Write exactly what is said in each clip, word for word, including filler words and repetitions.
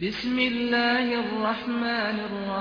بسم الله الرحمن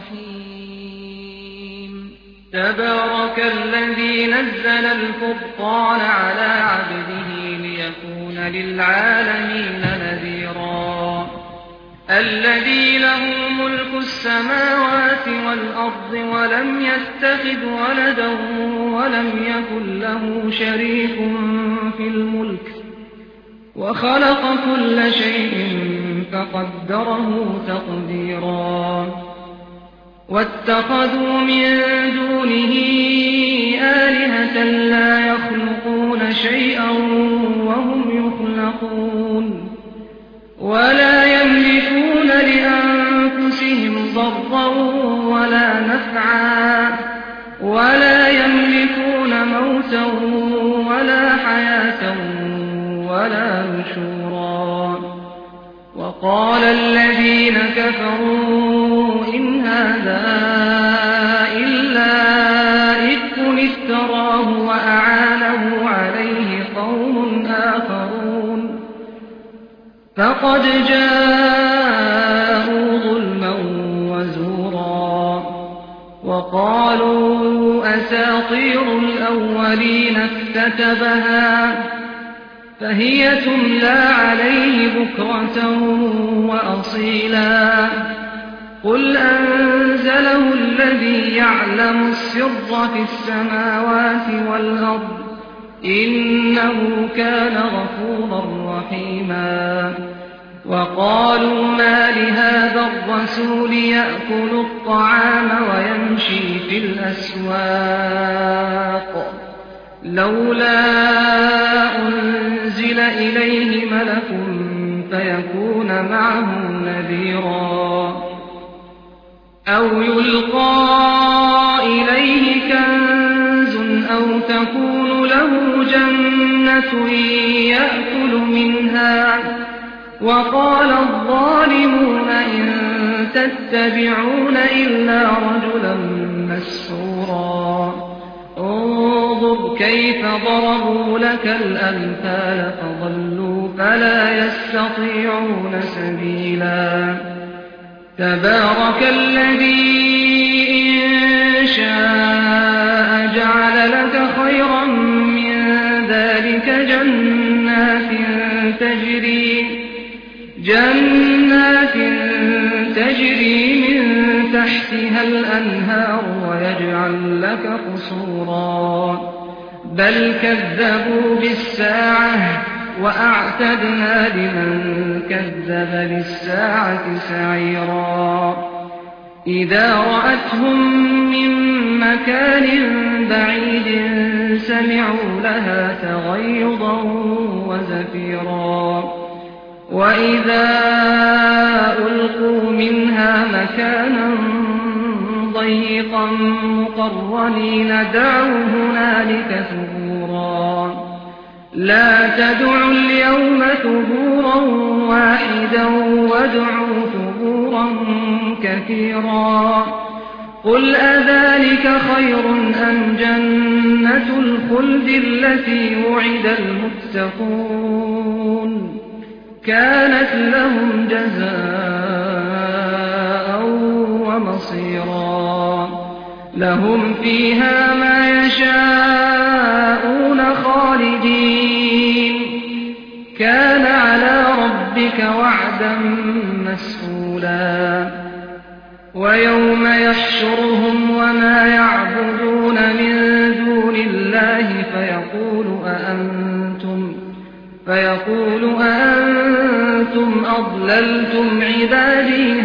الرحيم تبارك الذي نزل الفرقان على عبده ليكون للعالمين نذيرا الذي له ملك السماوات والأرض ولم يتخذ ولدا ولم يكن له شريك في الملك وخلق كل شيء فقدره تقديرا واتخذوا من دونه آلهة لا يخلقون شيئا وهم يخلقون ولا يملكون لأنفسهم ضرا ولا نفعا ولا يملكون موتا ولا حياة ولا نشورا وقال الذين كفروا إن هذا إلا إفك افتراه وأعانه عليه قوم آخرون فقد جاءوا ظلما وزورا وقالوا أساطير الأولين اكتتبها فهي تملى عليه بكرة وأصيلا قل أنزله الذي يعلم السر في السماوات والأرض إنه كان غفورا رحيما وقالوا ما لهذا الرسول يأكل الطعام ويمشي في الأسواق لولا أنزل إليه ملك فيكون معه نذيرا أو يلقى إليه كنز أو تكون له جنة يأكل منها وقال الظالمون إن تتبعون إلا رجلا مسحورا انظر كيف ضربوا لك الأمثال فضلوا فلا يستطيعون سبيلا تبارك الذي إن شاء جعل لك خيرا من ذلك جنات تجري جنات تجري من تحتها الأنهار ويجعل لك قصورا بل كذبوا بالساعة وأعتدنا لمن كذب بالساعة سعيرا إذا رأتهم من مكان بعيد سمعوا لها تغيظا وزفيرا وإذا ألقوا منها مكانا ضيقا مقرنين دعوا هنالك ثبورا لا تدعوا اليوم ثبورا واحدا وادعوا ثبورا كثيرا قل أذلك خير أم جنة الخلد التي وعد المتقون كانت لهم جزاء ومصيرا لهم فيها ما يشاءون خالدين كان على ربك وعدا مسئولا ويوم يحشرهم وما يعبدون من دون الله فيقول أأنتم فيقول أأنتم أضللتم عبادي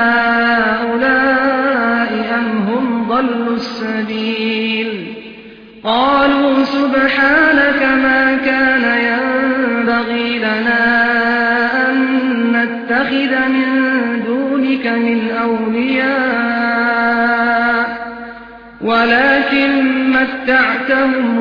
هؤلاء أم هم ضلوا السبيل قالوا سبحانك ما كان ينبغي لنا أن نتخذ من دونك من أولياء ولكن متعتهم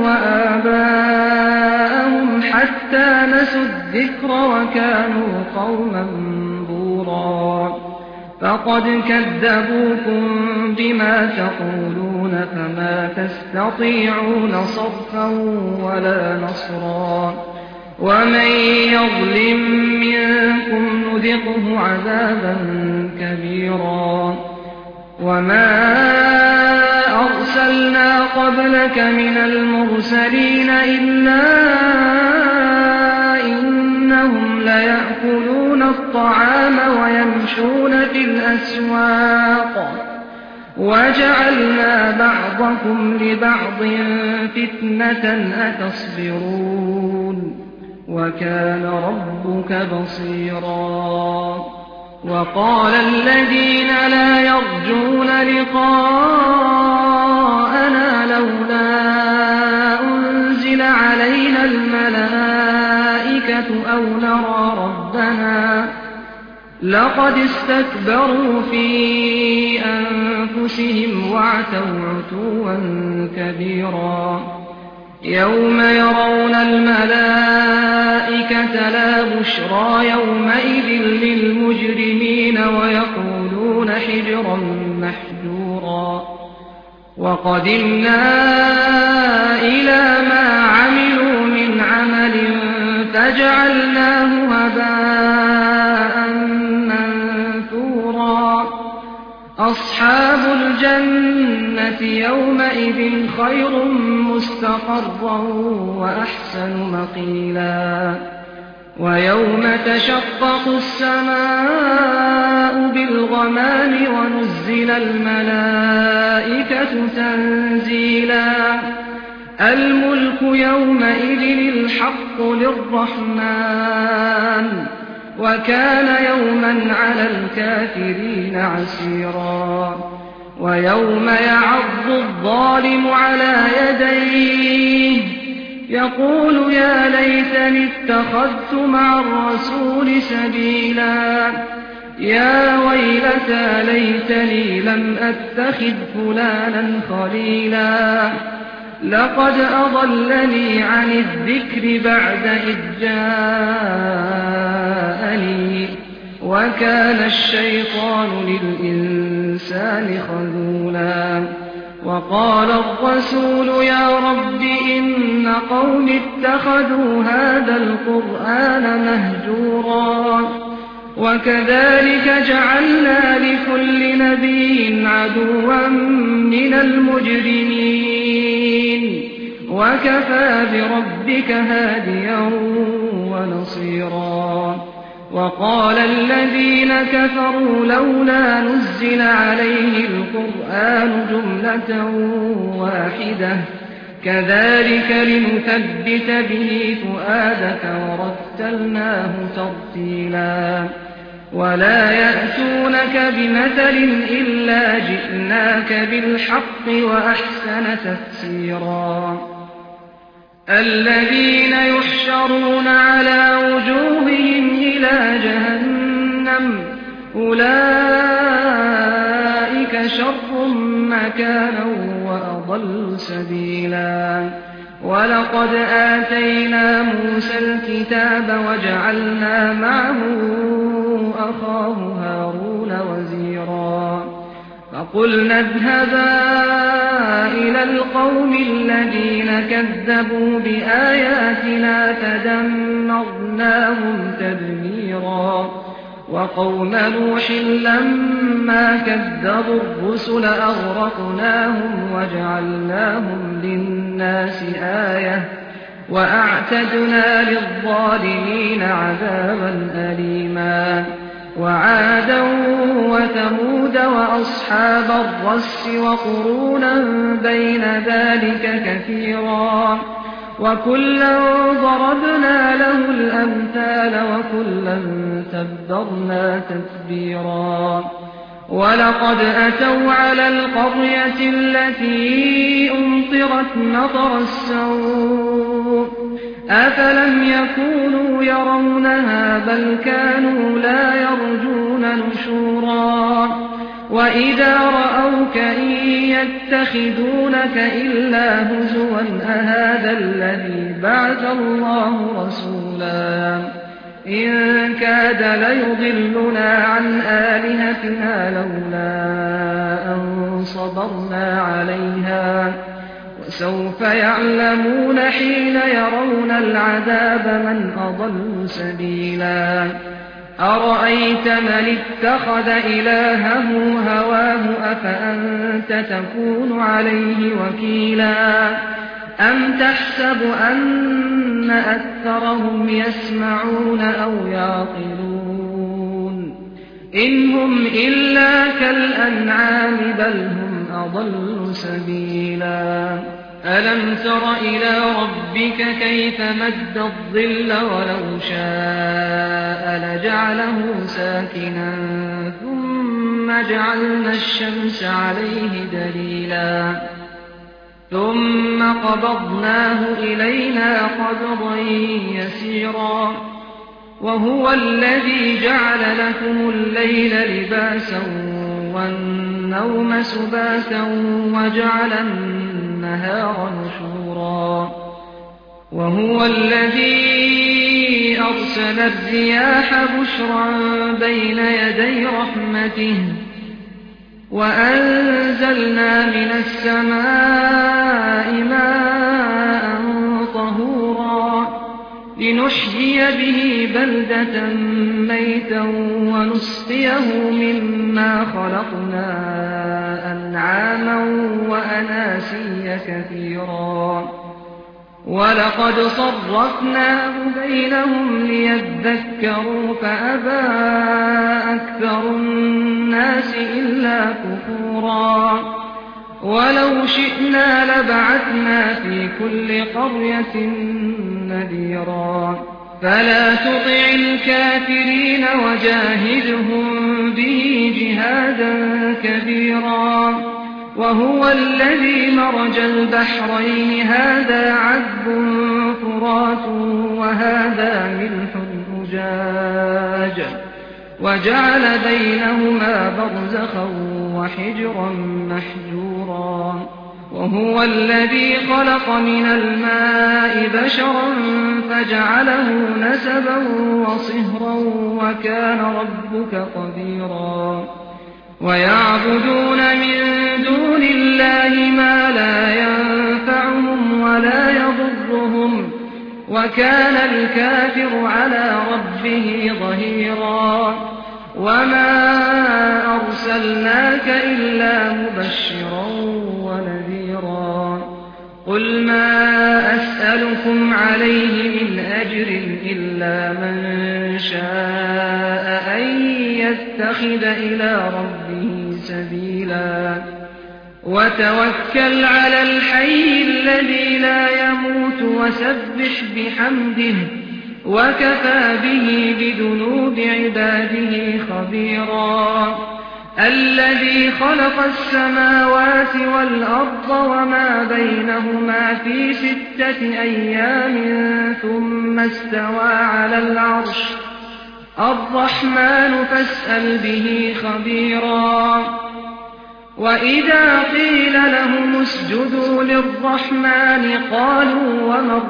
وآباءهم حتى نسوا الذكر وكانوا قوما بورا فقد كذبوكم بما تقولون فما تستطيعون صرفا ولا نصرا ومن يظلم منكم نذقه عذابا كبيرا وما أرسلنا قبلك من المرسلين إلا إنهم ليأكلون الطعام ويمشون في الأسواق وجعلنا بعضكم لبعض فتنة أتصبرون وكان ربك بصيرا وقال الذين لا يرجون لقاءنا لولا أنزل علينا الملائكة أو نرى ربنا لقد استكبروا في أنفسهم وعتوا عتوا كبيرا يوم يرون الملائكة لا بشرى يومئذ للمجرمين ويقولون حجرا محجورا وقدمنا إلى ما عملوا من عمل فجعلناه هباء منثورا أصحاب الجنة يومئذ خير مستقرا وأحسن مقيلا ويوم تشقق السماء بالغمام ونزل الملائكة تنزيلا الملك يومئذ الحق للرحمن وكان يوما على الكافرين عسيرا ويوم يعض الظالم على يديه يقول يا ليتني اتخذت مع الرسول سبيلا يا ويلتى ليتني لم أتخذ فلانا خليلا لقد أضلني عن الذكر بعد إذ جاءني وكان الشيطان للإنسان خذولا وقال الرسول يا رب إن قوم اتخذوا هذا القرآن مهجورا وكذلك جعلنا لكل نبي عدوا من المجرمين وكفى بربك هاديا ونصيرا وقال الذين كفروا لولا نزل عليه القرآن جملة واحدة كذلك لنثبت به فؤادك ورتلناه ترتيلا ولا يأتونك بمثل إلا جئناك بالحق وأحسن تفسيرا الذين يحشرون على وجوههم إلى جهنم أولئك شر مكانا وأضل سبيلا ولقد آتينا موسى الكتاب وجعلنا معه أخاه هارون وزيرا فقلنا اذهبا إلى القوم الذين كذبوا بآياتنا فدمرناهم تدميرا وقوم نوح لما كذبوا الرسل أغرقناهم وجعلناهم للناس آية وأعتدنا للظالمين عذابا أليما وعادا وثمود وأصحاب الرس وقرونا بين ذلك كثيرا وكلا ضربنا له الأمثال وكلا تبرنا تتبيرا ولقد أتوا على القرية التي أمطرت مطر السوء أفلم يكونوا يرونها بل كانوا لا يرجون نشورا وإذا رأوك إن يتخذونك إلا هزوا أهذا الذي بعث الله رسولا إن كاد ليضلنا عن آلهتنا لولا أن صبرنا عليها سوف يعلمون حين يرون العذاب من أضل سبيلا أرأيت من اتخذ إلهه هواه أفأنت تكون عليه وكيلا أم تحسب أن أكثرهم يسمعون أو يعقلون إن هم إلا كالأنعام بل هم أضل سبيلا ألم تر إلى ربك كيف مد الظل ولو شاء لجعله ساكنا ثم جعلنا الشمس عليه دليلا ثم قبضناه إلينا قبضا يسيرا وهو الذي جعل لكم الليل لباسا والنوم سباتا وجعل النهار نشورا وهو الذي أرسل الرياح بشرا بين يدي رحمته وأنزلنا من السماء ماء طهورا لنحيي به بلدة ميتا ونسقيه مما خلقنا أنعاما وأناسيا كثيرا ولقد صرفناه بينهم ليذكروا فأبى أكثر الناس إلا كفورا ولو شئنا لبعثنا في كل قرية نذيرا فلا تطع الكافرين وجاهدهم به جهادا كبيرا وهو الذي مرج البحرين هذا عذب فرات وهذا ملح أجاج وجعل بينهما برزخا وحجرا محجورا وهو الذي خلق من الماء بشرا فجعله نسبا وصهرا وكان ربك قديرا ويعبدون من دون الله ما لا ينفعهم ولا يضرهم وكان الكافر على ربه ظهيرا وما أرسلناك إلا مبشرا ونذيرا قل ما أسألكم عليه من أجر إلا من شاء أن يتخذ إلى ربه سبيلا وتوكل على الحي الذي لا يموت وسبح بحمده وكفى به بذنوب عباده خبيرا الذي خلق السماوات والأرض وما بينهما في ستة أيام ثم استوى على العرش الرحمن فاسأل به خبيرا وإذا قيل لهم اسجدوا للرحمن قالوا وما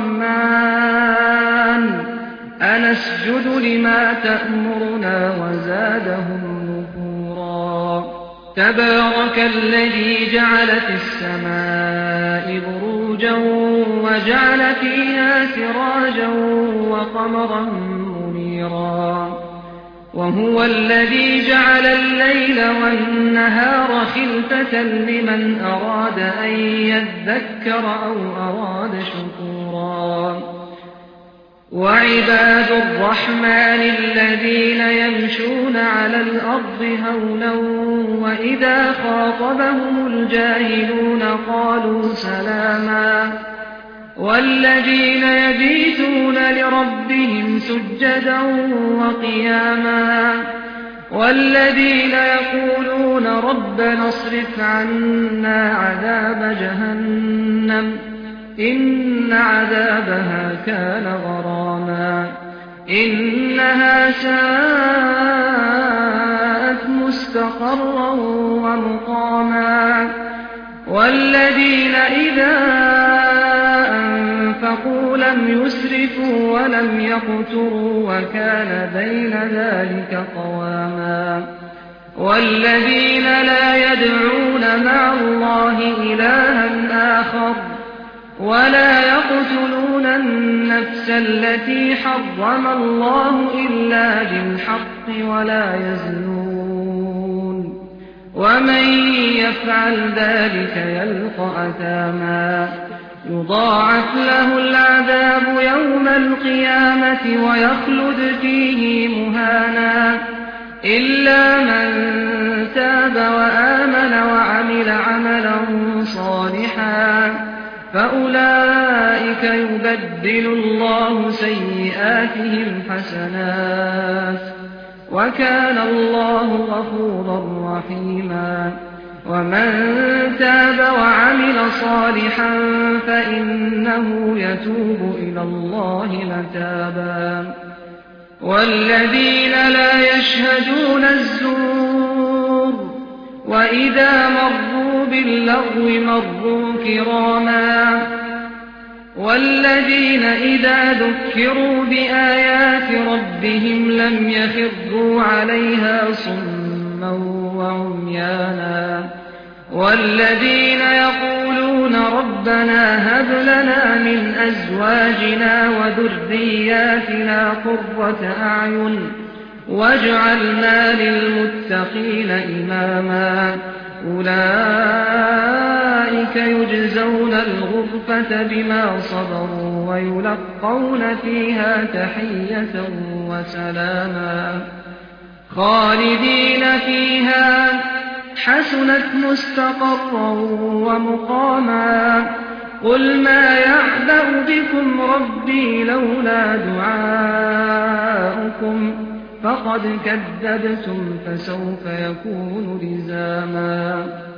الرحمن أنسجد لما تأمرنا وزادهم نفورا تبارك الذي جعل في السماء بروجا وجعل فيها سراجا وقمرا منيرا وهو الذي جعل الليل والنهار خلفة لمن أراد أن يذكر أو أراد شكورا وعباد الرحمن الذين يمشون على الأرض هونا وإذا خاطبهم الجاهلون قالوا سلاما والذين يبيتون لربهم سجدا وقياما والذين يقولون ربنا اصرف عنا عذاب جهنم إن عذابها كان غراما إنها ساءت مستقرا ومقاما والذين إذا أنفقوا لم يسرفوا ولم يقتروا وكان بين ذلك قواما والذين لا يدعون مع الله إلها آخر ولا يقتلون النفس التي حرم الله إلا بالحق ولا يزنون ومن يفعل ذلك يلقى أثاما يضاعف له العذاب يوم القيامة ويخلد فيه مهانا إلا من تاب وآمن وعمل عملا صالحا فأولئك يبدل الله سيئاتهم حسنات وكان الله غفورا رحيما ومن تاب وعمل صالحا فإنه يتوب إلى الله متابا والذين لا يشهدون الزور وإذا مروا باللغو مروا كراما والذين إذا ذكروا بآيات ربهم لم يخروا عليها صما وعميانا والذين يقولون ربنا هب لنا من أزواجنا وذرياتنا قرة أعين واجعلنا للمتقين إماما أولئك يجزون الغرفة بما صبروا ويلقون فيها تحية وسلاما خالدين فيها حسنت مستقرا ومقاما قل ما يعبأ بكم ربي لولا دعاؤكم فقد كذبتم فسوف يكون لزاما